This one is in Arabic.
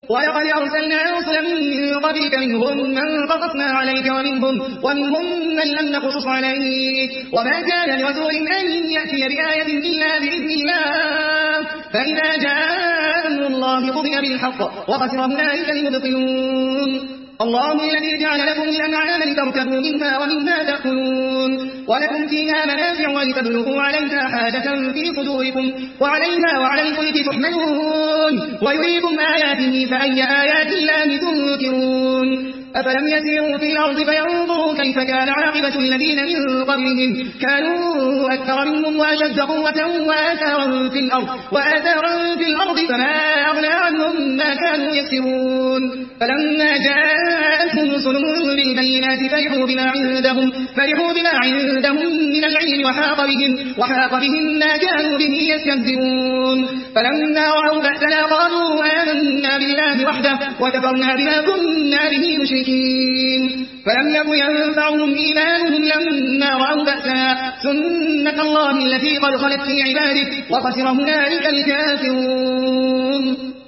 ولقد أرسلنا رسلا من قبلك منهم من قصصنا عليك ومنهم من لم نقصص عليك وما كان لرسول أن يأتي بآية إلا بإذن الله فإذا جاء أمر الله قضي بالحق وخسر هنالك المبطلون. الله الذي جعل لكم الأنعام لتركبوا منها ومنها تأكلون ولكم فيها منافع ولتبلغوا عليها حاجة في صدوركم وعليها وعلى الفلك تحملون ويريكم آياته فأي آيات الله تنكرون. أفلم يسيروا في الأرض فينظروا كيف كان عاقبة الذين من قبلهم كانوا أكثر منهم وأشد قوة وآثارا في الأرض فما أغنى عنهم ما كانوا يكسبون. فلما جاءتهم رسلهم بالبينات فرحوا بما عندهم من العلم وحاق بهم ما كانوا به يستهزئون. فلما رأوا بأسنا قالوا آمنا بالله وحده وكفرنا بما كنا به مشركين. فلم يكن ينفعهم إيمانهم لما رأوا بأسنا سنة الله التي قد خلت في عباده وخسر هنالك الكافرون.